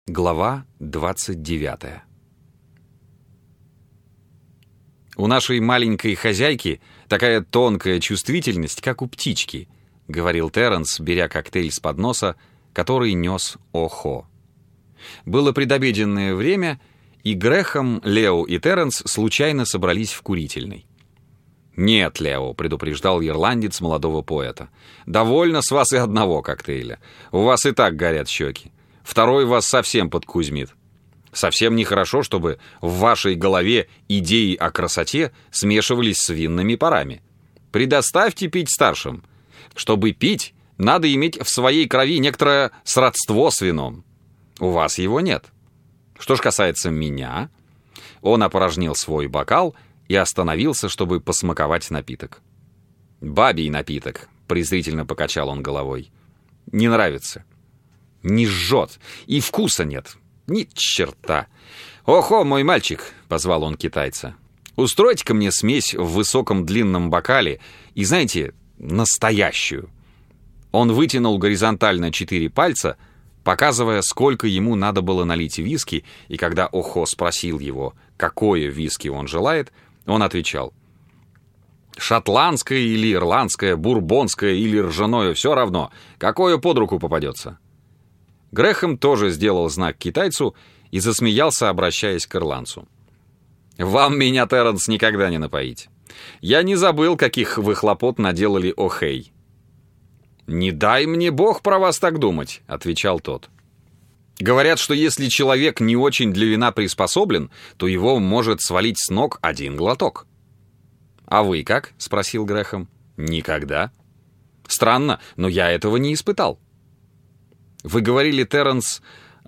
Глава 29. «У нашей маленькой хозяйки такая тонкая чувствительность, как у птички», — говорил Терренс, беря коктейль с подноса, который нес Охо. Было предобеденное время, и Грэхэм, Лео и Терренс случайно собрались в курительной. «Нет, Лео», — предупреждал ирландец молодого поэта, — «довольно с вас и одного коктейля. У вас и так горят щеки. Второй вас совсем подкузмит. Совсем нехорошо, чтобы в вашей голове идеи о красоте смешивались с винными парами. Предоставьте пить старшим. Чтобы пить, надо иметь в своей крови некоторое сродство с вином. У вас его нет. Что ж касается меня...» Он опорожнил свой бокал и остановился, чтобы посмаковать напиток. «Бабий напиток», — презрительно покачал он головой. «Не нравится. Не жжет, и вкуса нет. Ни черта. Охо, мой мальчик», — позвал он китайца, — «устройте-ка мне смесь в высоком длинном бокале и, знаете, настоящую». Он вытянул горизонтально 4 пальца, показывая, сколько ему надо было налить виски, и когда Охо спросил его, какое виски он желает, он отвечал: «Шотландское или ирландское, бурбонское или ржаное, все равно, какое под руку попадется». Грэхэм тоже сделал знак китайцу и засмеялся, обращаясь к ирландцу. «Вам меня, Терренс, никогда не напоить. Я не забыл, каких вы хлопот наделали Охей». «Не дай мне Бог про вас так думать», — отвечал тот. «Говорят, что если человек не очень для вина приспособлен, то его может свалить с ног один глоток». «А вы как?» — спросил Грэхэм. «Никогда». «Странно, но я этого не испытал». «Вы говорили, Терренс,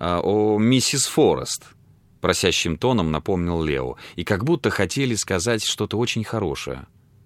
о миссис Форест», — просящим тоном напомнил Лео, и как будто хотели сказать что-то очень хорошее.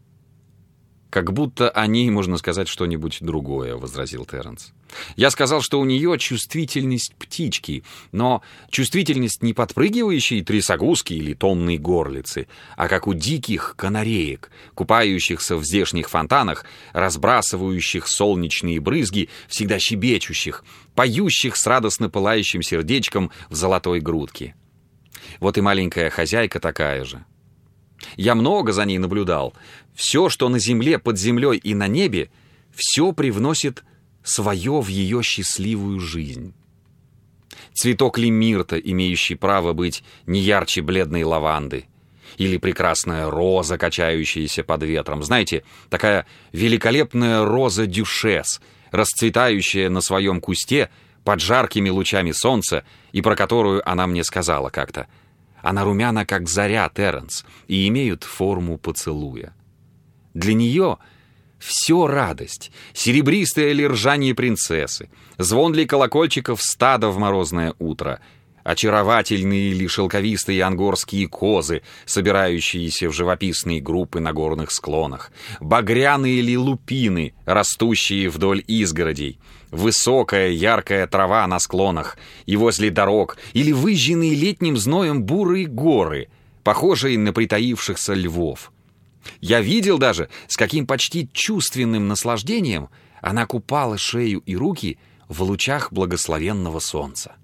«Как будто о ней можно сказать что-нибудь другое», — возразил Терренс. «Я сказал, что у нее чувствительность птички, но чувствительность не подпрыгивающей трясогузки или томной горлицы, а как у диких канареек, купающихся в здешних фонтанах, разбрасывающих солнечные брызги, всегда щебечущих, поющих с радостно пылающим сердечком в золотой грудке. Вот и маленькая хозяйка такая же. Я много за ней наблюдал. Все, что на земле, под землей и на небе, все привносит свое в ее счастливую жизнь. Цветок ли мирта, имеющий право быть не ярче бледной лаванды, или прекрасная роза, качающаяся под ветром. Знаете, такая великолепная роза дюшес, расцветающая на своем кусте под жаркими лучами солнца, и про которую она мне сказала как-то: «Она румяна, как заря, Терренс, и имеют форму поцелуя». Для нее все радость, серебристое ли ржание принцессы, звон ли колокольчиков стада в морозное утро, очаровательные ли шелковистые ангорские козы, собирающиеся в живописные группы на горных склонах, багряные ли лупины, растущие вдоль изгородей, высокая яркая трава на склонах и возле дорог, или выжженные летним зноем бурые горы, похожие на притаившихся львов. Я видел даже, с каким почти чувственным наслаждением она купала шею и руки в лучах благословенного солнца.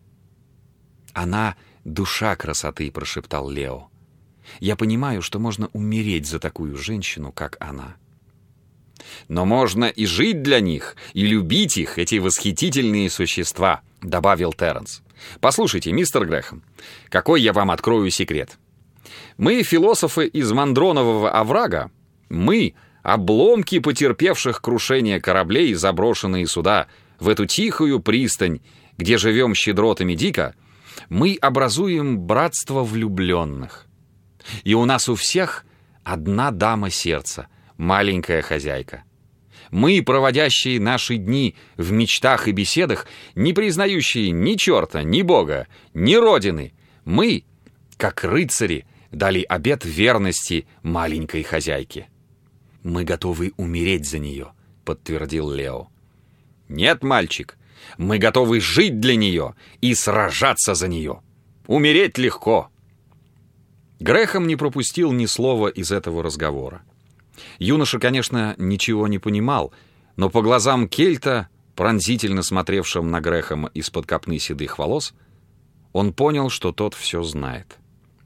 «Она — душа красоты», — прошептал Лео. «Я понимаю, что можно умереть за такую женщину, как она». «Но можно и жить для них, и любить их, эти восхитительные существа», — добавил Терренс. «Послушайте, мистер Грэхэм, какой я вам открою секрет. Мы, философы из Мандронового оврага, мы, обломки потерпевших крушение кораблей, заброшенные сюда, в эту тихую пристань, где живем щедротами дико, мы образуем братство влюбленных. И у нас у всех одна дама сердца, маленькая хозяйка. Мы, проводящие наши дни в мечтах и беседах, не признающие ни черта, ни бога, ни родины, мы, как рыцари, дали обет верности маленькой хозяйке. Мы готовы умереть за нее», — подтвердил Лео. «Нет, мальчик, мы готовы жить для нее и сражаться за нее. Умереть легко». Грэхэм не пропустил ни слова из этого разговора. Юноша, конечно, ничего не понимал, но по глазам кельта, пронзительно смотревшим на Грэхэма из-под копны седых волос, Он понял, что тот все знает.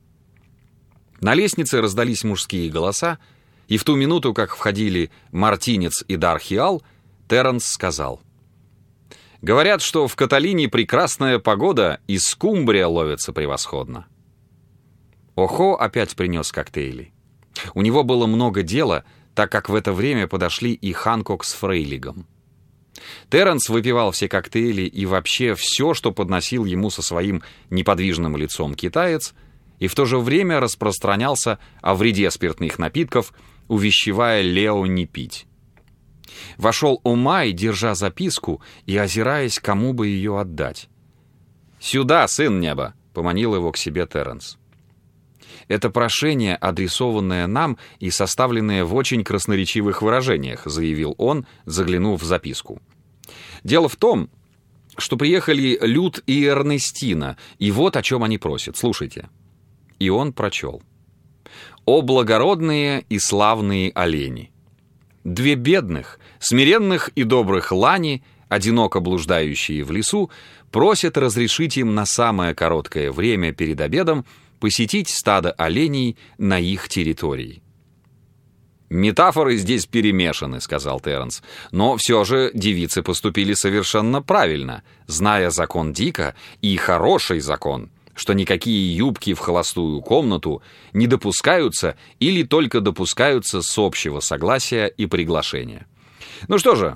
На лестнице раздались мужские голоса, и в ту минуту, как входили Мартинец и Дархиал, Терренс сказал: «Говорят, что в Каталине прекрасная погода, и скумбрия ловится превосходно». Охо опять принес коктейли. У него было много дела, так как в это время подошли и Ханкок с Фрейлигом. Терренс выпивал все коктейли и вообще все, что подносил ему со своим неподвижным лицом китаец, и в то же время распространялся о вреде спиртных напитков, увещевая Лео не пить. Вошел Омай, держа записку и озираясь, кому бы ее отдать. «Сюда, сын неба!» — поманил его к себе Терренс. «Это прошение, адресованное нам и составленное в очень красноречивых выражениях», — заявил он, заглянув в записку. «Дело в том, что приехали Люд и Эрнестина, и вот о чем они просят. Слушайте». И он прочел: «О благородные и славные олени! 2 бедных, смиренных и добрых лани, одиноко блуждающие в лесу, просят разрешить им на самое короткое время перед обедом посетить стадо оленей на их территории». «Метафоры здесь перемешаны», — сказал Терренс, «но все же девицы поступили совершенно правильно, зная закон Дика и хороший закон, что никакие юбки в холостую комнату не допускаются или только допускаются с общего согласия и приглашения. Ну что же,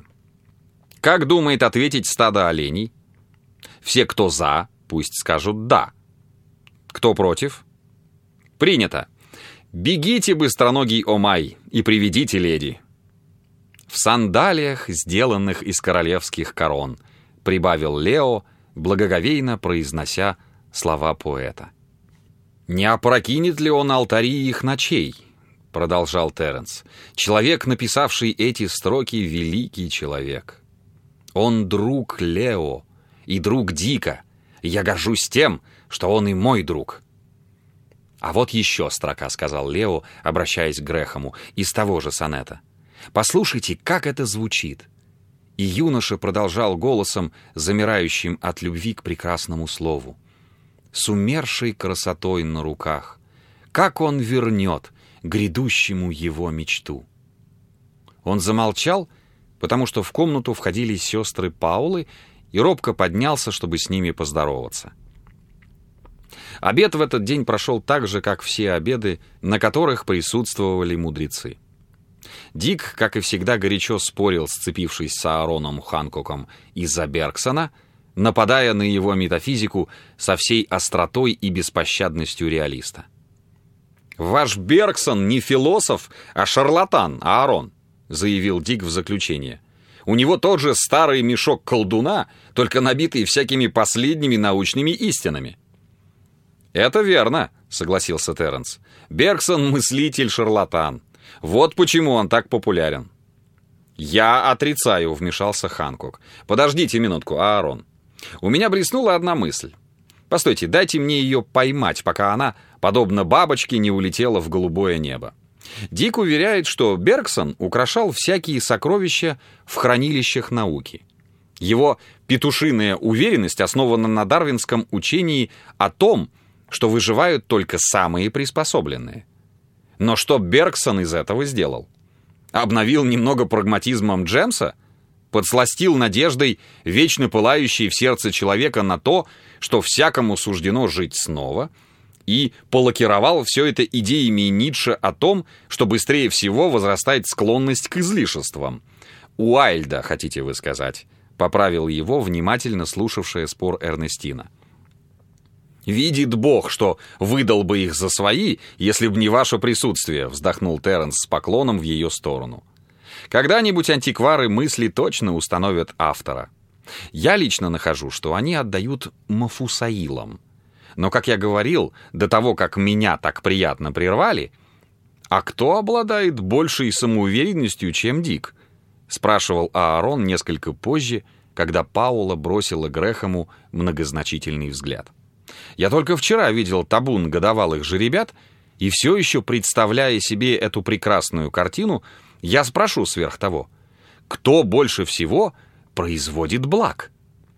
как думает ответить стадо оленей? Все, кто за, пусть скажут «да». Кто против? Принято. Бегите, быстроногий Омай, и приведите леди. В сандалиях, сделанных из королевских корон, прибавил Лео, благоговейно произнося слова поэта. «Не опрокинет ли он алтари их ночей?» — продолжал Терренс. «Человек, написавший эти строки, великий человек. Он друг Лео и друг Дика. Я горжусь тем, что он и мой друг». «А вот еще строка», — сказал Лео, обращаясь к Грэхэму, из того же сонета. «Послушайте, как это звучит». И юноша продолжал голосом, замирающим от любви к прекрасному слову: «С умершей красотой на руках, как он вернет грядущему его мечту». Он замолчал, потому что в комнату входили сестры Паулы, и робко поднялся, чтобы с ними поздороваться. Обед в этот день прошел так же, как все обеды, на которых присутствовали мудрецы. Дик, как и всегда, горячо спорил, сцепившись с Аароном Ханкоком из-за Бергсона, нападая на его метафизику со всей остротой и беспощадностью реалиста. «Ваш Бергсон не философ, а шарлатан, Аарон», — заявил Дик в заключение. «У него тот же старый мешок колдуна, только набитый всякими последними научными истинами». «Это верно», — согласился Терренс. «Бергсон — мыслитель-шарлатан. Вот почему он так популярен». «Я отрицаю», — вмешался Ханкок. «Подождите минутку, Аарон. У меня блеснула одна мысль. Постойте, дайте мне ее поймать, пока она, подобно бабочке, не улетела в голубое небо. Дик уверяет, что Бергсон украшал всякие сокровища в хранилищах науки. Его петушиная уверенность основана на дарвинском учении о том, что выживают только самые приспособленные. Но что Бергсон из этого сделал? Обновил немного прагматизмом Джемса? Подсластил надеждой вечно пылающей в сердце человека на то, что всякому суждено жить снова, и полакировал все это идеями Ницше о том, что быстрее всего возрастает склонность к излишествам. Уайльда, хотите вы сказать, поправил его внимательно слушавшая спор Эрнестина. «Видит Бог, что выдал бы их за свои, если б не ваше присутствие», — вздохнул Терренс с поклоном в ее сторону. «Когда-нибудь антиквары мысли точно установят автора. Я лично нахожу, что они отдают Мафусаилам. Но, как я говорил, до того, как меня так приятно прервали, а кто обладает большей самоуверенностью, чем Дик?» — спрашивал Аарон несколько позже, когда Паула бросила Грэхэму многозначительный взгляд. «Я только вчера видел табун годовалых жеребят, и все еще, представляя себе эту прекрасную картину, я спрошу сверх того, кто больше всего производит благ?»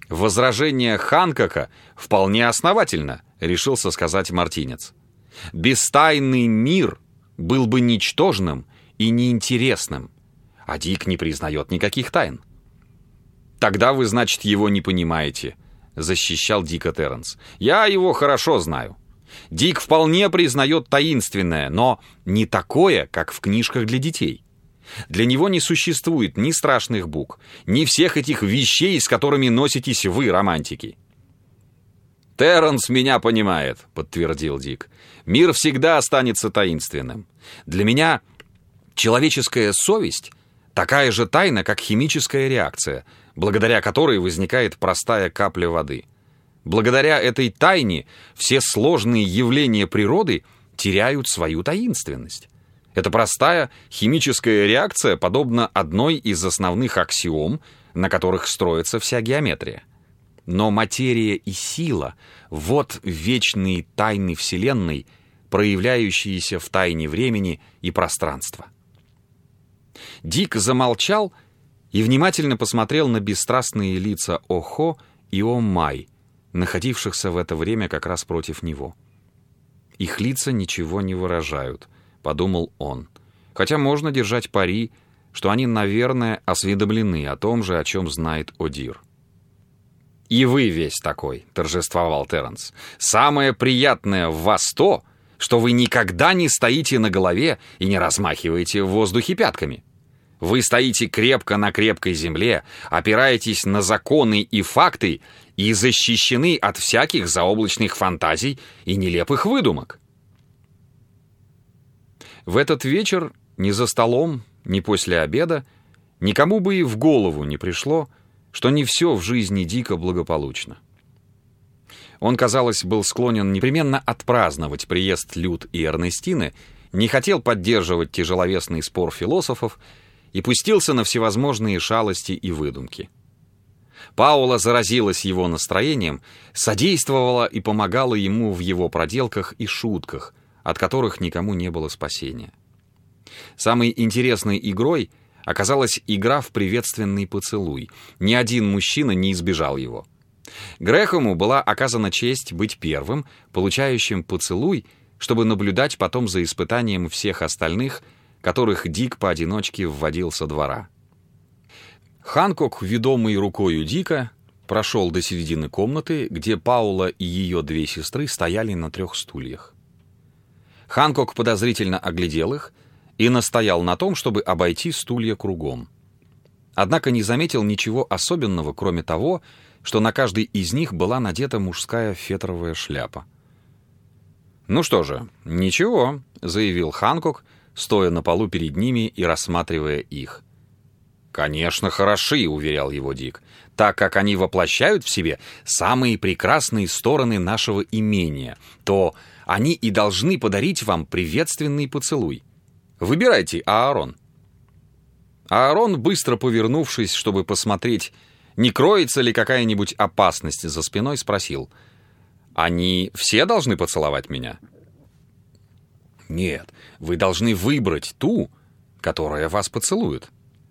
«Возражение Ханкока вполне основательно», — решился сказать Мартинец. «Бестайный мир был бы ничтожным и неинтересным, а Дик не признает никаких тайн». «Тогда вы, значит, его не понимаете», — защищал Дика Терренс. «Я его хорошо знаю. Дик вполне признает таинственное, но не такое, как в книжках для детей. Для него не существует ни страшных букв, ни всех этих вещей, с которыми носитесь вы, романтики». «Терренс меня понимает», — подтвердил Дик. «Мир всегда останется таинственным. Для меня человеческая совесть такая же тайна, как химическая реакция, благодаря которой возникает простая капля воды. Благодаря этой тайне все сложные явления природы теряют свою таинственность. Эта простая химическая реакция подобна одной из основных аксиом, на которых строится вся геометрия. Но материя и сила — вот вечные тайны Вселенной, проявляющиеся в тайне времени и пространства». Дик замолчал и внимательно посмотрел на бесстрастные лица Охо и Омай, находившихся в это время как раз против него. «Их лица ничего не выражают», — подумал он, хотя можно держать пари, что они, наверное, осведомлены о том же, о чем знает Одир. «И вы весь такой», — торжествовал Терренс. «Самое приятное в вас то, что вы никогда не стоите на голове и не размахиваете в воздухе пятками. Вы стоите крепко на крепкой земле, опираетесь на законы и факты и защищены от всяких заоблачных фантазий и нелепых выдумок». В этот вечер ни за столом, ни после обеда никому бы и в голову не пришло, что не все в жизни Дика благополучно. Он, казалось, был склонен непременно отпраздновать приезд Люд и Эрнестины, не хотел поддерживать тяжеловесный спор философов и пустился на всевозможные шалости и выдумки. Паула заразилась его настроением, содействовала и помогала ему в его проделках и шутках, от которых никому не было спасения. Самой интересной игрой оказалась игра в приветственный поцелуй. Ни один мужчина не избежал его. Грэхэму была оказана честь быть первым, получающим поцелуй, чтобы наблюдать потом за испытанием всех остальных, которых Дик поодиночке вводил со двора. Ханкок, ведомый рукою Дика, прошел до середины комнаты, где Паула и ее две сестры стояли на 3 стульях. Ханкок подозрительно оглядел их и настоял на том, чтобы обойти стулья кругом. Однако не заметил ничего особенного, кроме того, что на каждой из них была надета мужская фетровая шляпа. «Ну что же, ничего», — заявил Ханкок, стоя на полу перед ними и рассматривая их. «Конечно, хороши», — уверял его Дик, «так как они воплощают в себе самые прекрасные стороны нашего имения, то они и должны подарить вам приветственный поцелуй. Выбирайте, Аарон». Аарон, быстро повернувшись, чтобы посмотреть, не кроется ли какая-нибудь опасность за спиной, спросил: «Они все должны поцеловать меня?» «Нет, вы должны выбрать ту, которая вас поцелует».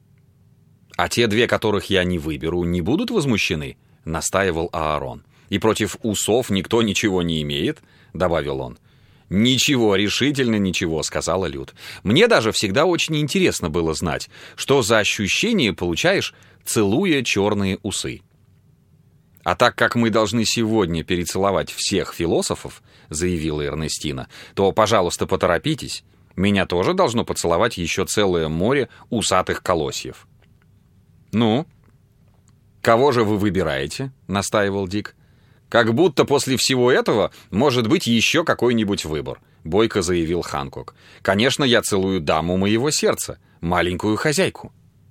«А те 2, которых я не выберу, не будут возмущены?» — настаивал Аарон. «И против усов никто ничего не имеет?» — добавил он. «Ничего, решительно ничего», — сказала Люд. «Мне даже всегда очень интересно было знать, что за ощущение получаешь, целуя черные усы». «А так как мы должны сегодня перецеловать всех философов», — заявила Эрнестина, «то, пожалуйста, поторопитесь. Меня тоже должно поцеловать еще целое море усатых колосьев». «Ну, кого же вы выбираете?» — настаивал Дик. «Как будто после всего этого может быть еще какой-нибудь выбор», — бойко заявил Ханкок. «Конечно, я целую даму моего сердца, маленькую хозяйку».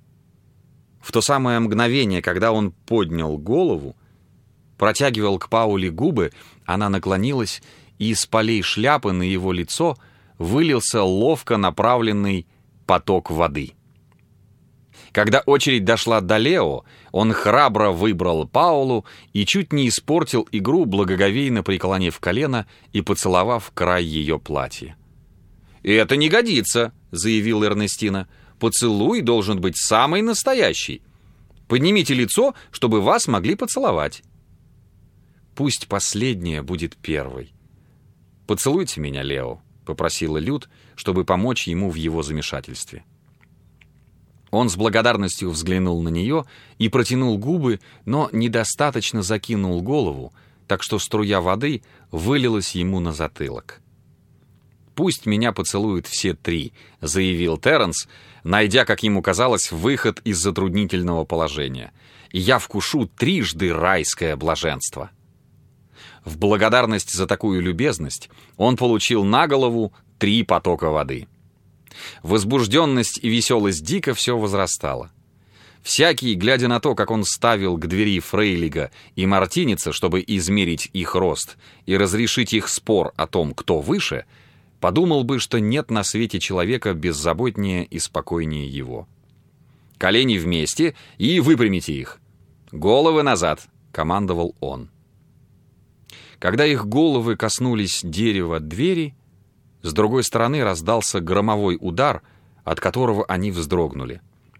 В то самое мгновение, когда он поднял голову, протягивал к Пауле губы, она наклонилась, и из полей шляпы на его лицо вылился ловко направленный поток воды. Когда очередь дошла до Лео, он храбро выбрал Паулу и чуть не испортил игру, благоговейно преклонив колено и поцеловав край ее платья. «Это не годится», — заявила Эрнестина. «Поцелуй должен быть самый настоящий. Поднимите лицо, чтобы вас могли поцеловать». «Пусть последняя будет первой. Поцелуйте меня, Лео», — попросила Люд, чтобы помочь ему в его замешательстве. Он с благодарностью взглянул на нее и протянул губы, но недостаточно закинул голову, так что струя воды вылилась ему на затылок. «Пусть меня поцелуют все три», — заявил Терренс, найдя, как ему казалось, выход из затруднительного положения. «И я вкушу трижды райское блаженство». В благодарность за такую любезность он получил на голову 3 потока воды. Возбужденность и веселость Дика все возрастала. Всякий, глядя на то, как он ставил к двери Фрейлига и Мартиница, чтобы измерить их рост и разрешить их спор о том, кто выше, подумал бы, что нет на свете человека беззаботнее и спокойнее его. «Колени вместе и выпрямите их. Головы назад», — командовал он. Когда их головы коснулись дерева двери, с другой стороны раздался громовой удар, от которого они вздрогнули.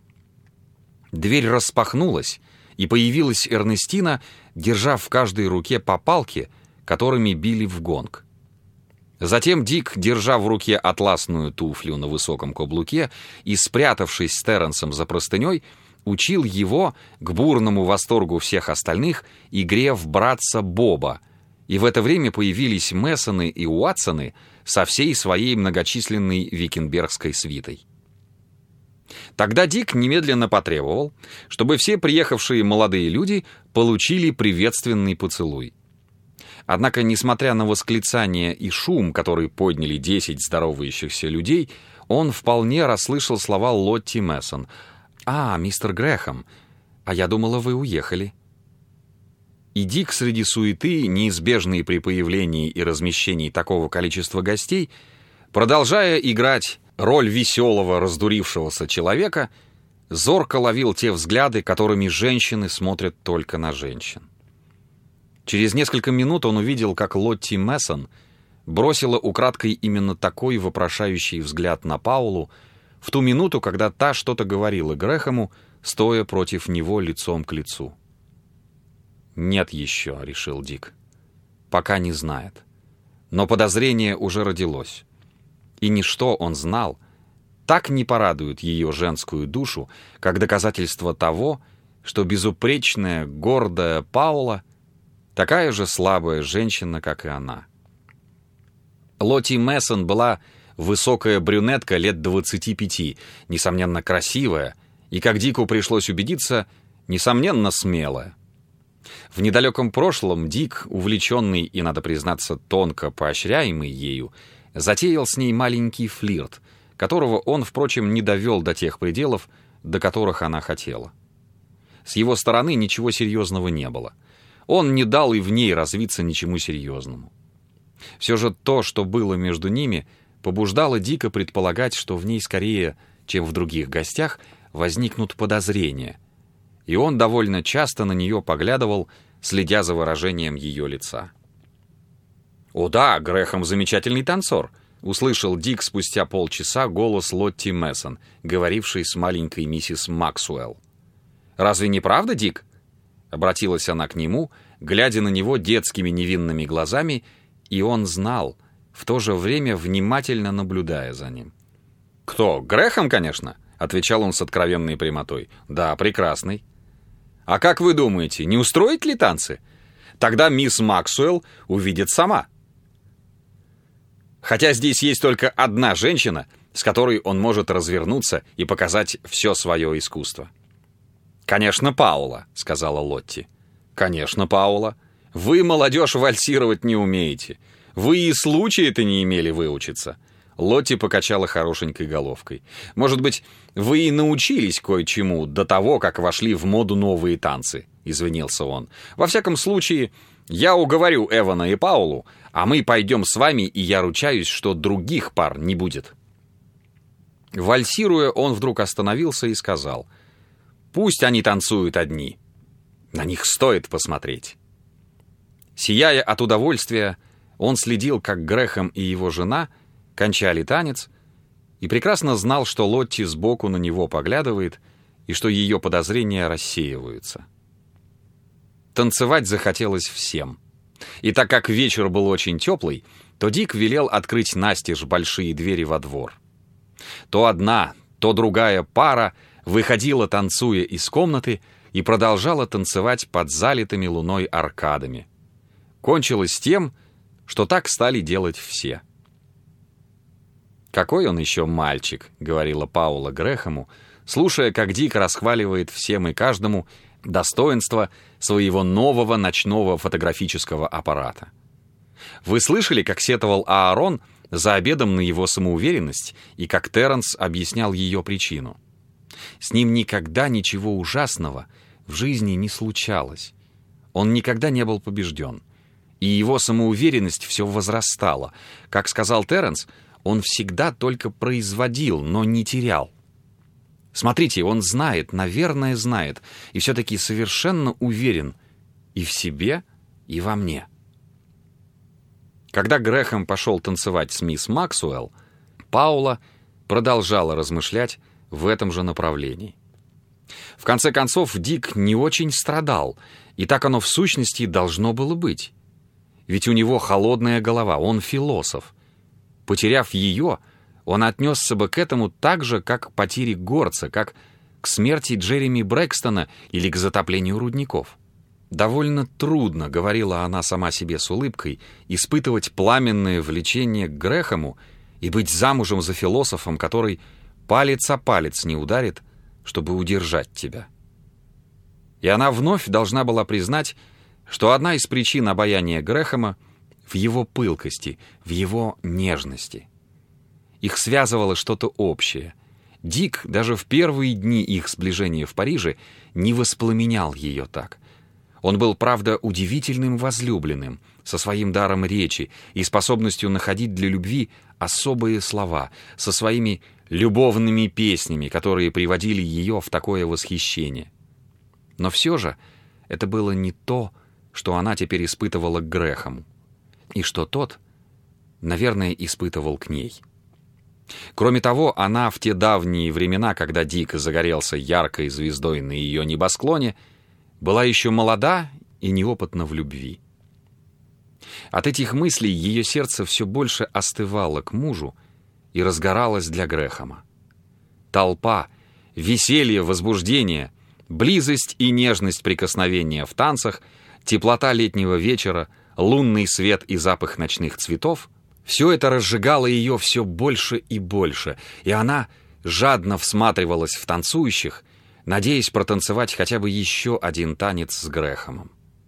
Дверь распахнулась, и появилась Эрнестина, держа в каждой руке по палке, которыми били в гонг. Затем Дик, держа в руке атласную туфлю на высоком каблуке и спрятавшись с Терренсом за простыней, учил его, к бурному восторгу всех остальных, игре в братца Боба, и в это время появились Мессоны и Уатсоны со всей своей многочисленной викенбергской свитой. Тогда Дик немедленно потребовал, чтобы все приехавшие молодые люди получили приветственный поцелуй. Однако, несмотря на восклицания и шум, который подняли 10 здоровающихся людей, он вполне расслышал слова Лотти Мессон. «А, мистер Грэхэм, а я думала, вы уехали». И Дик среди суеты, неизбежной при появлении и размещении такого количества гостей, продолжая играть роль веселого, раздурившегося человека, зорко ловил те взгляды, которыми женщины смотрят только на женщин. Через несколько минут он увидел, как Лотти Мессон бросила украдкой именно такой вопрошающий взгляд на Паулу в ту минуту, когда та что-то говорила Грэхэму, стоя против него лицом к лицу. «Нет еще», — решил Дик. «Пока не знает. Но подозрение уже родилось. И ничто, он знал, так не порадует ее женскую душу, как доказательство того, что безупречная, гордая Паула такая же слабая женщина, как и она». Лотти Мессон была высокая брюнетка лет 25, несомненно красивая, и, как Дику пришлось убедиться, несомненно смелая. В недалеком прошлом Дик, увлеченный и, надо признаться, тонко поощряемый ею, затеял с ней маленький флирт, которого он, впрочем, не довел до тех пределов, до которых она хотела. С его стороны ничего серьезного не было. Он не дал и в ней развиться ничему серьезному. Все же то, что было между ними, побуждало Дика предполагать, что в ней скорее, чем в других гостях, возникнут подозрения, и он довольно часто на нее поглядывал, следя за выражением ее лица. «О да, Грэхэм замечательный танцор», — услышал Дик спустя полчаса голос Лотти Мессон, говорившей с маленькой миссис Максуэлл. «Разве не правда, Дик?» — обратилась она к нему, глядя на него детскими невинными глазами, и он знал, в то же время внимательно наблюдая за ним. «Кто? Грэхэм, конечно», — отвечал он с откровенной прямотой. «Да, прекрасный». «А как вы думаете, не устроить ли танцы? Тогда мисс Максуэлл увидит сама. Хотя здесь есть только одна женщина, с которой он может развернуться и показать все свое искусство». «Конечно, Паула», — сказала Лотти. «Конечно, Паула. Вы, молодежь, вальсировать не умеете. Вы и случая-то не имели выучиться». Лотти покачала хорошенькой головкой. «Может быть, вы и научились кое-чему до того, как вошли в моду новые танцы», — извинился он. «Во всяком случае, я уговорю Эвана и Паулу, а мы пойдем с вами, и я ручаюсь, что других пар не будет». Вальсируя, он вдруг остановился и сказал: «Пусть они танцуют одни. На них стоит посмотреть». Сияя от удовольствия, он следил, как Грэхэм и его жена кончали танец, и прекрасно знал, что Лотти сбоку на него поглядывает и что ее подозрения рассеиваются. Танцевать захотелось всем. И так как вечер был очень теплый, то Дик велел открыть настежь большие двери во двор. То одна, то другая пара выходила, танцуя, из комнаты и продолжала танцевать под залитыми луной аркадами. Кончилось тем, что так стали делать все. «Какой он еще мальчик», — говорила Паула Грэхэму, слушая, как Дик расхваливает всем и каждому достоинство своего нового ночного фотографического аппарата. Вы слышали, как сетовал Аарон за обедом на его самоуверенность и как Терренс объяснял ее причину? С ним никогда ничего ужасного в жизни не случалось. Он никогда не был побежден. И его самоуверенность все возрастала. Как сказал Терренс, он всегда только производил, но не терял. Смотрите, он знает, наверное, знает, и все-таки совершенно уверен и в себе, и во мне. Когда Грэхэм пошел танцевать с мисс Максуэлл, Паула продолжала размышлять в этом же направлении. В конце концов, Дик не очень страдал, и так оно в сущности должно было быть. Ведь у него холодная голова, он философ. Потеряв ее, он отнесся бы к этому так же, как к потере горца, как к смерти Джереми Брэкстона или к затоплению рудников. «Довольно трудно», — говорила она сама себе с улыбкой, «испытывать пламенное влечение к Грэхэму и быть замужем за философом, который палец о палец не ударит, чтобы удержать тебя». И она вновь должна была признать, что одна из причин обаяния Грэхэма в его пылкости, в его нежности. Их связывало что-то общее. Дик даже в первые дни их сближения в Париже не воспламенял ее так. Он был, правда, удивительным возлюбленным, со своим даром речи и способностью находить для любви особые слова, со своими любовными песнями, которые приводили ее в такое восхищение. Но все же это было не то, что она теперь испытывала к Грэхэму, и что тот, наверное, испытывал к ней. Кроме того, она в те давние времена, когда Дик загорелся яркой звездой на ее небосклоне, была еще молода и неопытна в любви. От этих мыслей ее сердце все больше остывало к мужу и разгоралось для Грэхэма. Толпа, веселье, возбуждение, близость и нежность прикосновения в танцах, теплота летнего вечера, лунный свет и запах ночных цветов — все это разжигало ее все больше и больше, и она жадно всматривалась в танцующих, надеясь протанцевать хотя бы еще один танец с Грэхэмом.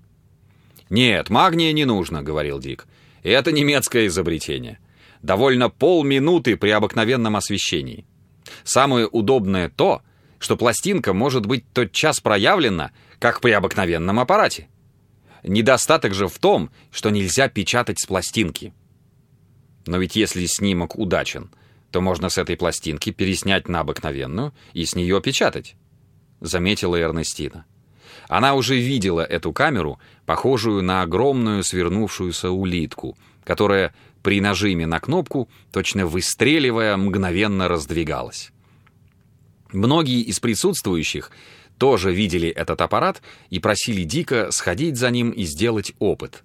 «Нет, магния не нужно», — говорил Дик. «Это немецкое изобретение. Довольно полминуты при обыкновенном освещении. Самое удобное то, что пластинка может быть тотчас проявлена, как при обыкновенном аппарате. Недостаток же в том, что нельзя печатать с пластинки. Но ведь если снимок удачен, то можно с этой пластинки переснять на обыкновенную и с нее печатать», — заметила Эрнестина. Она уже видела эту камеру, похожую на огромную свернувшуюся улитку, которая при нажиме на кнопку, точно выстреливая, мгновенно раздвигалась. Многие из присутствующих тоже видели этот аппарат и просили Дика сходить за ним и сделать опыт.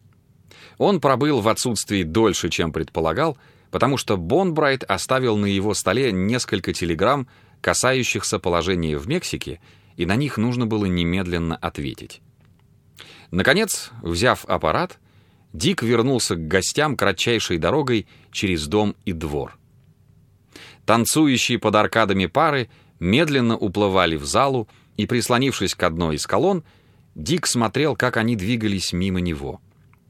Он пробыл в отсутствии дольше, чем предполагал, потому что Бонбрайт оставил на его столе несколько телеграмм, касающихся положения в Мексике, и на них нужно было немедленно ответить. Наконец, взяв аппарат, Дик вернулся к гостям кратчайшей дорогой через дом и двор. Танцующие под аркадами пары медленно уплывали в залу, и, прислонившись к одной из колонн, Дик смотрел, как они двигались мимо него.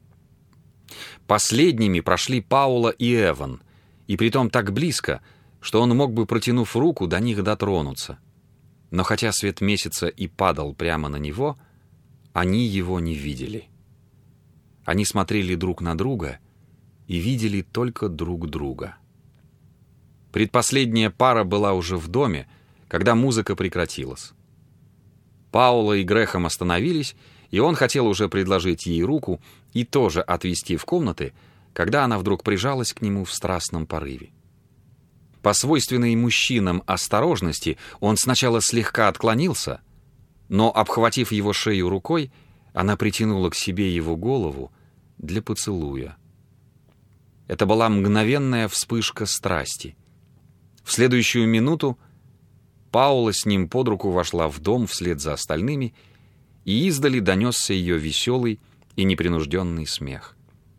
Последними прошли Паула и Эван, и притом так близко, что он мог бы, протянув руку, до них дотронуться. Но хотя свет месяца и падал прямо на него, они его не видели. Они смотрели друг на друга и видели только друг друга. Предпоследняя пара была уже в доме, когда музыка прекратилась. Паула и Грэхэм остановились, и он хотел уже предложить ей руку и тоже отвести в комнаты, когда она вдруг прижалась к нему в страстном порыве. По свойственной мужчинам осторожности он сначала слегка отклонился, но, обхватив его шею рукой, она притянула к себе его голову для поцелуя. Это была мгновенная вспышка страсти. В следующую минуту Паула с ним под руку вошла в дом вслед за остальными, и издали донесся ее веселый и непринужденный смех.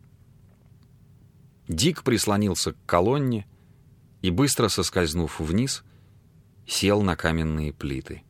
Дик прислонился к колонне и, быстро соскользнув вниз, сел на каменные плиты.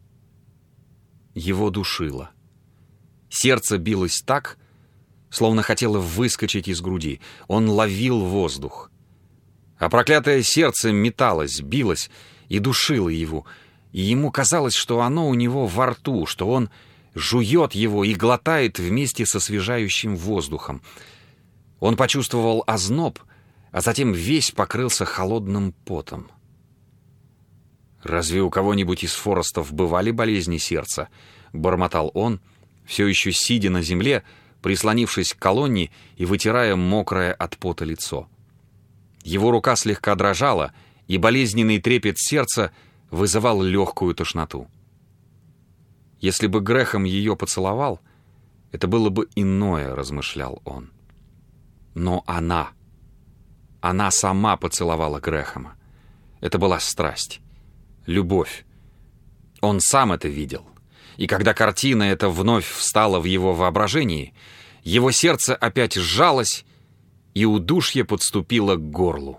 Его душило. Сердце билось так, словно хотело выскочить из груди. Он ловил воздух. А проклятое сердце металось, билось и душило его, и ему казалось, что оно у него во рту, что он жует его и глотает вместе с освежающим воздухом. Он почувствовал озноб, а затем весь покрылся холодным потом. «Разве у кого-нибудь из Форестов бывали болезни сердца?» — бормотал он, все еще сидя на земле, прислонившись к колонне и вытирая мокрое от пота лицо. Его рука слегка дрожала, и болезненный трепет сердца вызывал легкую тошноту. Если бы Грэхэм ее поцеловал, это было бы иное, размышлял он. Но она сама поцеловала Грэхэма. Это была страсть, любовь. Он сам это видел. И когда картина эта вновь встала в его воображении, его сердце опять сжалось, и удушье подступило к горлу.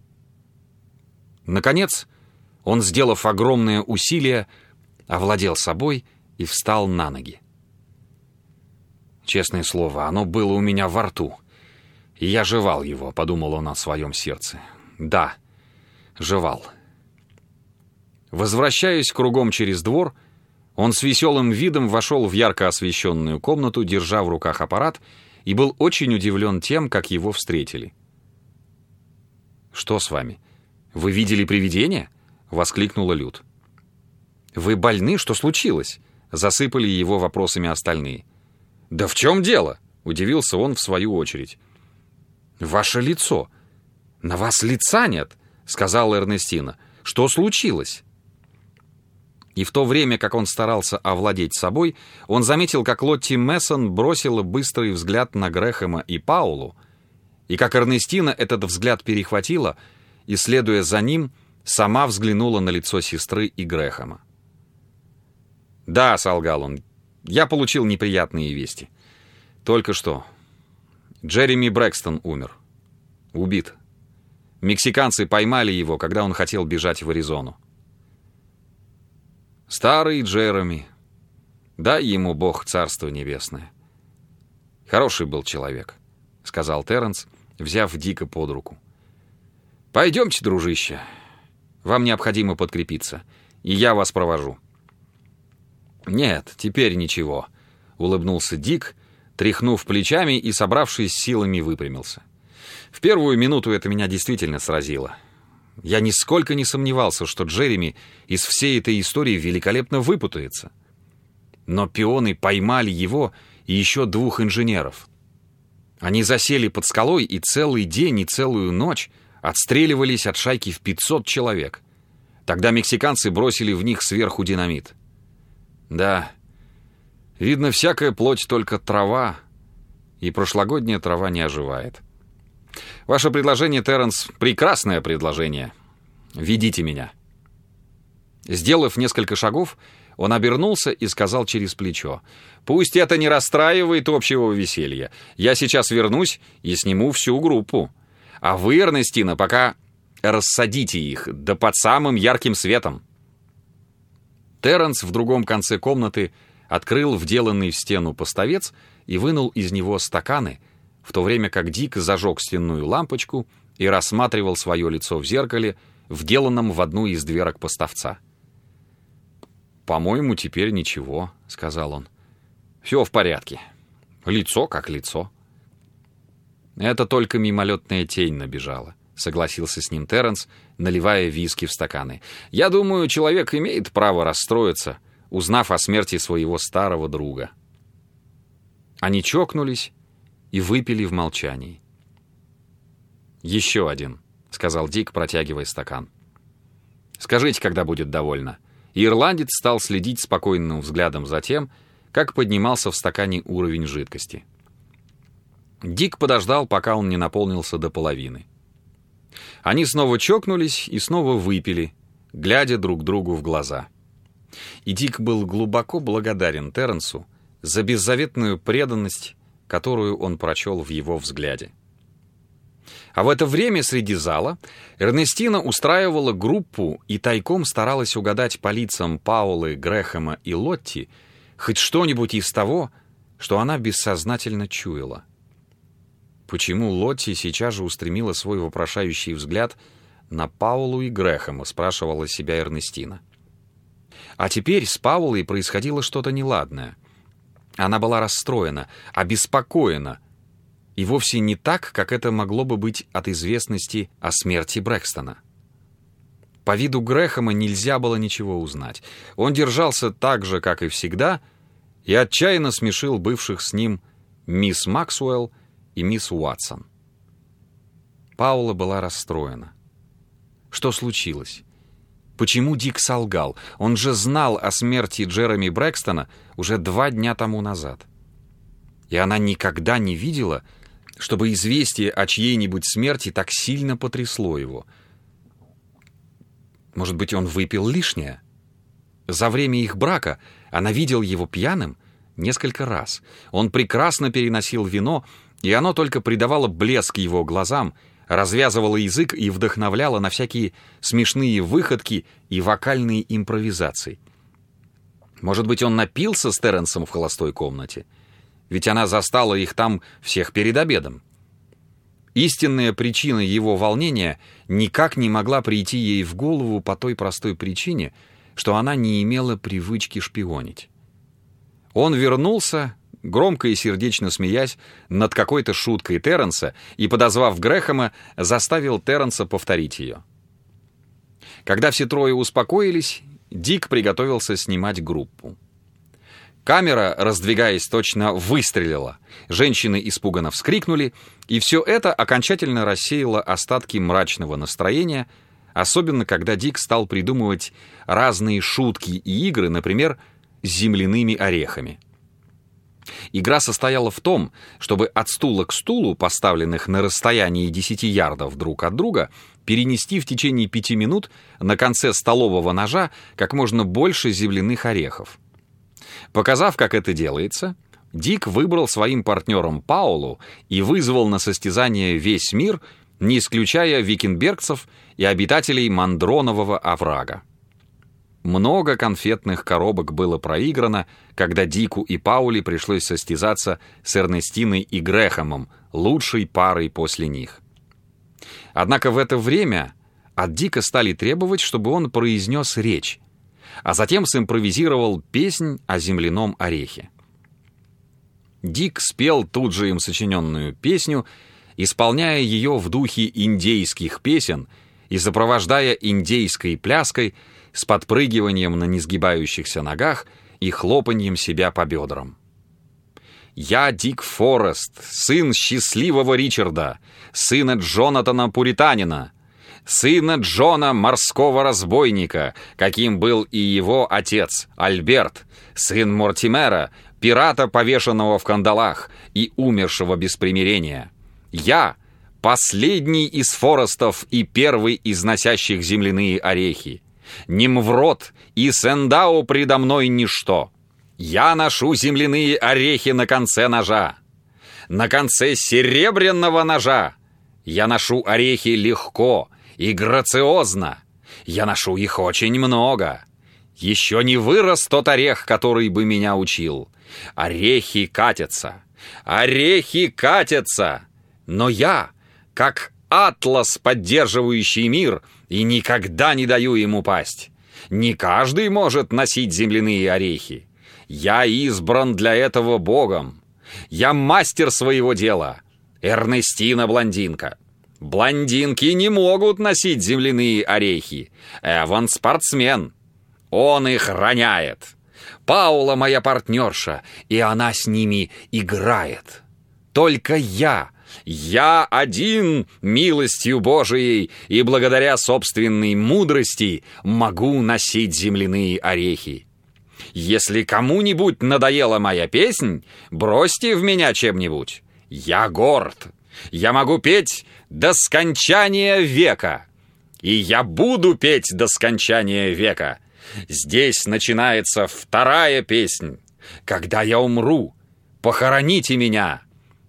Наконец, он, сделав огромное усилие, овладел собой и встал на ноги. «Честное слово, оно было у меня во рту, и я жевал его», — подумал он о своем сердце. «Да, жевал». Возвращаясь кругом через двор, он с веселым видом вошел в ярко освещенную комнату, держа в руках аппарат, и был очень удивлен тем, как его встретили. «Что с вами? Вы видели привидение?» — воскликнула Люд. «Вы больны? Что случилось?» — засыпали его вопросами остальные. «Да в чем дело?» — удивился он в свою очередь. «Ваше лицо. На вас лица нет», — сказала Эрнестина. «Что случилось?» И в то время, как он старался овладеть собой, он заметил, как Лотти Мессон бросила быстрый взгляд на Грэхэма и Паулу, и как Эрнестина этот взгляд перехватила, и, следуя за ним, сама взглянула на лицо сестры и Грэхэма. «Да», — солгал он, — «я получил неприятные вести. Только что. Джереми Брэкстон умер. Убит. Мексиканцы поймали его, когда он хотел бежать в Аризону. Старый Джереми. Дай ему Бог царство небесное. Хороший был человек», — сказал Терренс, взяв Дика под руку. «Пойдемте, дружище. Вам необходимо подкрепиться, и я вас провожу». «Нет, теперь ничего», — улыбнулся Дик, тряхнув плечами и, собравшись силами, выпрямился. «В первую минуту это меня действительно сразило. Я нисколько не сомневался, что Джереми из всей этой истории великолепно выпутается. Но пионы поймали его и еще 2 инженеров. Они засели под скалой и целый день и целую ночь отстреливались от шайки в 500 человек. Тогда мексиканцы бросили в них сверху динамит. Да, видно, всякая плоть только трава, и прошлогодняя трава не оживает. Ваше предложение, Терренс, прекрасное предложение. Ведите меня». Сделав несколько шагов, он обернулся и сказал через плечо: «Пусть это не расстраивает общего веселья. Я сейчас вернусь и сниму всю группу. А вы, Эрнестина, пока рассадите их, да под самым ярким светом». Терренс в другом конце комнаты открыл вделанный в стену поставец и вынул из него стаканы, в то время как Дик зажег стенную лампочку и рассматривал свое лицо в зеркале, вделанном в одну из дверок поставца. «По-моему, теперь ничего», — сказал он. «Все в порядке. Лицо как лицо». «Это только мимолетная тень набежала», — согласился с ним Терренс, наливая виски в стаканы. «Я думаю, человек имеет право расстроиться, узнав о смерти своего старого друга». Они чокнулись и выпили в молчании. «Еще один», — сказал Дик, протягивая стакан. «Скажите, когда будет довольно». И ирландец стал следить спокойным взглядом за тем, как поднимался в стакане уровень жидкости. Дик подождал, пока он не наполнился до половины. Они снова чокнулись и снова выпили, глядя друг другу в глаза. И Дик был глубоко благодарен Терренсу за беззаветную преданность, которую он прочел в его взгляде. А в это время среди зала Эрнестина устраивала группу и тайком старалась угадать по лицам Паулы, Грэхэма и Лотти хоть что-нибудь из того, что она бессознательно чуяла. Почему Лотти сейчас же устремила свой вопрошающий взгляд на Паулу и Грэхэма, спрашивала себя Эрнестина. А теперь с Паулой происходило что-то неладное. Она была расстроена, обеспокоена, и вовсе не так, как это могло бы быть от известности о смерти Брэкстона. По виду Грэхэма нельзя было ничего узнать. Он держался так же, как и всегда, и отчаянно смешил бывших с ним мисс Максуэлл и мисс Уотсон. Паула была расстроена. Что случилось? Почему Дик солгал? Он же знал о смерти Джереми Брэкстона уже 2 дня тому назад. И она никогда не видела, чтобы известие о чьей-нибудь смерти так сильно потрясло его. Может быть, он выпил лишнее? За время их брака она видела его пьяным несколько раз. Он прекрасно переносил вино, и оно только придавало блеск его глазам, развязывало язык и вдохновляло на всякие смешные выходки и вокальные импровизации. Может быть, он напился с Терренсом в холостой комнате? Ведь она застала их там всех перед обедом. Истинная причина его волнения никак не могла прийти ей в голову по той простой причине, что она не имела привычки шпионить. Он вернулся, громко и сердечно смеясь над какой-то шуткой Терренса и, подозвав Грэхэма, заставил Терренса повторить ее. Когда все трое успокоились, Дик приготовился снимать группу. Камера, раздвигаясь точно, выстрелила. Женщины испуганно вскрикнули, и все это окончательно рассеяло остатки мрачного настроения, особенно когда Дик стал придумывать разные шутки и игры, например, с земляными орехами. Игра состояла в том, чтобы от стула к стулу, поставленных на расстоянии 10 ярдов друг от друга, перенести в течение 5 минут на конце столового ножа как можно больше земляных орехов. Показав, как это делается, Дик выбрал своим партнером Паулу и вызвал на состязание весь мир, не исключая викингбергцев и обитателей Мандронового оврага. Много конфетных коробок было проиграно, когда Дику и Пауле пришлось состязаться с Эрнестиной и Грэхэмом, лучшей парой после них. Однако в это время от Дика стали требовать, чтобы он произнес речь, а затем симпровизировал песнь о земляном орехе. Дик спел тут же им сочиненную песню, исполняя ее в духе индейских песен и сопровождая индейской пляской с подпрыгиванием на несгибающихся ногах и хлопаньем себя по бедрам. «Я Дик Форест, сын счастливого Ричарда, сына Джонатана Пуританина, сына Джона морского разбойника, каким был и его отец Альберт, сын Мортимера, пирата, повешенного в кандалах и умершего без примирения. Я — последний из Форестов и первый из носящих земляные орехи. Нимврод и Сендау предо мной ничто. Я ношу земляные орехи на конце ножа. На конце серебряного ножа. Я ношу орехи легко и грациозно. Я ношу их очень много. Еще не вырос тот орех, который бы меня учил. Орехи катятся. Орехи катятся. Но я, как атлас, поддерживающий мир, и никогда не даю ему пасть. Не каждый может носить земляные орехи. Я избран для этого Богом. Я мастер своего дела. Эрнестина блондинка. Блондинки не могут носить земляные орехи. Эван спортсмен. Он их роняет. Паула моя партнерша, и она с ними играет. Только я Я один, милостью Божией и благодаря собственной мудрости, могу носить земляные орехи. Если кому-нибудь надоела моя песнь, бросьте в меня чем-нибудь. Я горд. Я могу петь до скончания века. И я буду петь до скончания века. Здесь начинается вторая песнь. Когда я умру, похороните меня.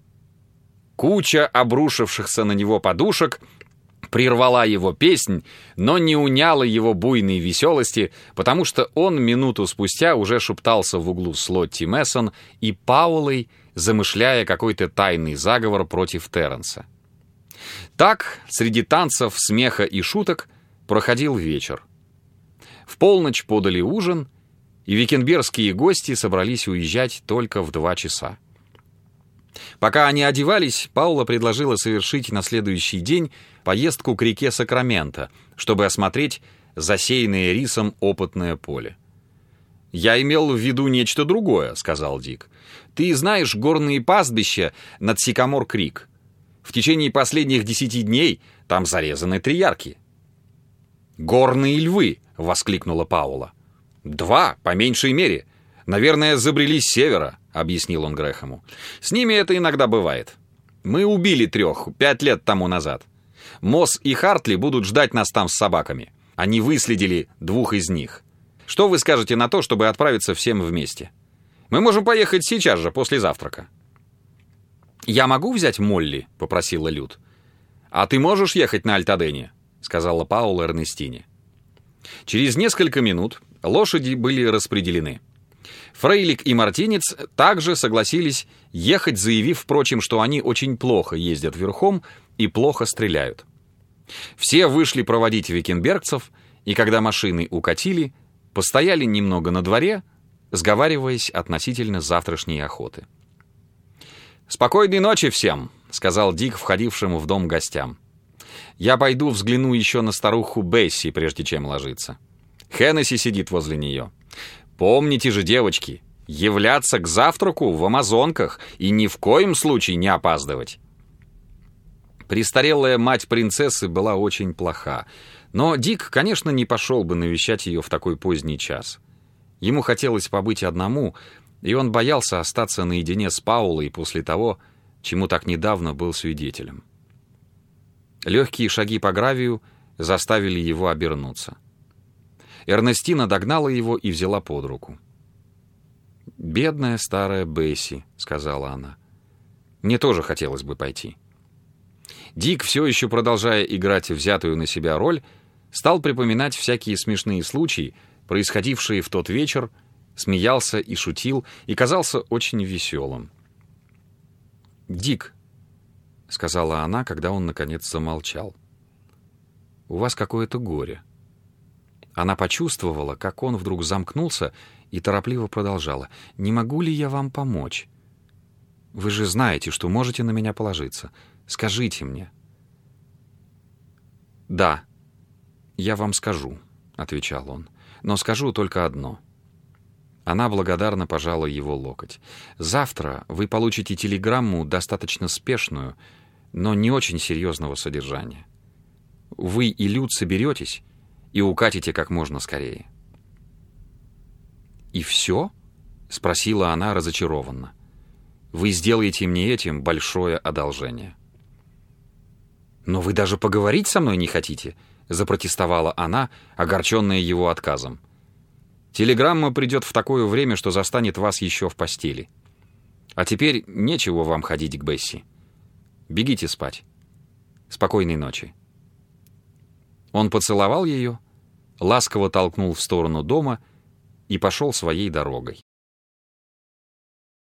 Куча обрушившихся на него подушек прервала его песнь, но не уняла его буйной веселости, потому что он минуту спустя уже шептался в углу с Лотти Мессон и Паулой, замышляя какой-то тайный заговор против Терренса. Так, среди танцев, смеха и шуток проходил вечер. В полночь подали ужин, и викенбергские гости собрались уезжать только в 2 часа. Пока они одевались, Паула предложила совершить на следующий день поездку к реке Сакраменто, чтобы осмотреть засеянное рисом опытное поле. «Я имел в виду нечто другое», — сказал Дик. «Ты знаешь горные пастбища над Сикамор-Крик? В течение последних 10 дней там зарезаны 3 ярки». «Горные львы!» — воскликнула Паула. «2, по меньшей мере. Наверное, забрели с севера», — объяснил он Грэхэму. «С ними это иногда бывает. Мы убили 3 5 лет тому назад. Мосс и Хартли будут ждать нас там с собаками. Они выследили 2 из них. Что вы скажете на то, чтобы отправиться всем вместе? Мы можем поехать сейчас же, после завтрака». «Я могу взять Молли?» — попросила Люд. «А ты можешь ехать на Альтадене?» — сказала Паула Эрнестине. Через несколько минут лошади были распределены. Фрейлик и Мартинец также согласились ехать, заявив, впрочем, что они очень плохо ездят верхом и плохо стреляют. Все вышли проводить викенбергцев, и когда машины укатили, постояли немного на дворе, сговариваясь относительно завтрашней охоты. «Спокойной ночи всем», — сказал Дик входившему в дом гостям. «Я пойду взгляну еще на старуху Бесси, прежде чем ложиться. Хеннесси сидит возле нее. Помните же, девочки, являться к завтраку в амазонках и ни в коем случае не опаздывать». Престарелая мать принцессы была очень плоха, но Дик, конечно, не пошел бы навещать ее в такой поздний час. Ему хотелось побыть одному, и он боялся остаться наедине с Паулой после того, чему так недавно был свидетелем. Легкие шаги по гравию заставили его обернуться. Эрнестина догнала его и взяла под руку. «Бедная старая Бесси», — сказала она. «Мне тоже хотелось бы пойти». Дик, все еще продолжая играть взятую на себя роль, стал припоминать всякие смешные случаи, происходившие в тот вечер, смеялся и шутил, и казался очень веселым. «Дик», — сказала она, когда он, наконец, замолчал, — «у вас какое-то горе». Она почувствовала, как он вдруг замкнулся, и торопливо продолжала. «Не могу ли я вам помочь? Вы же знаете, что можете на меня положиться. Скажите мне». «Да, я вам скажу», — отвечал он, — «но скажу только одно». Она благодарно пожала его локоть. «Завтра вы получите телеграмму достаточно спешную, но не очень серьезного содержания. Вы и Люд соберетесь и укатите как можно скорее». «И все?» — спросила она разочарованно. «Вы сделаете мне этим большое одолжение». «Но вы даже поговорить со мной не хотите?» — запротестовала она, огорченная его отказом. «Телеграмма придет в такое время, что застанет вас еще в постели. А теперь нечего вам ходить к Бесси. Бегите спать. Спокойной ночи». Он поцеловал ее, ласково толкнул в сторону дома и пошел своей дорогой.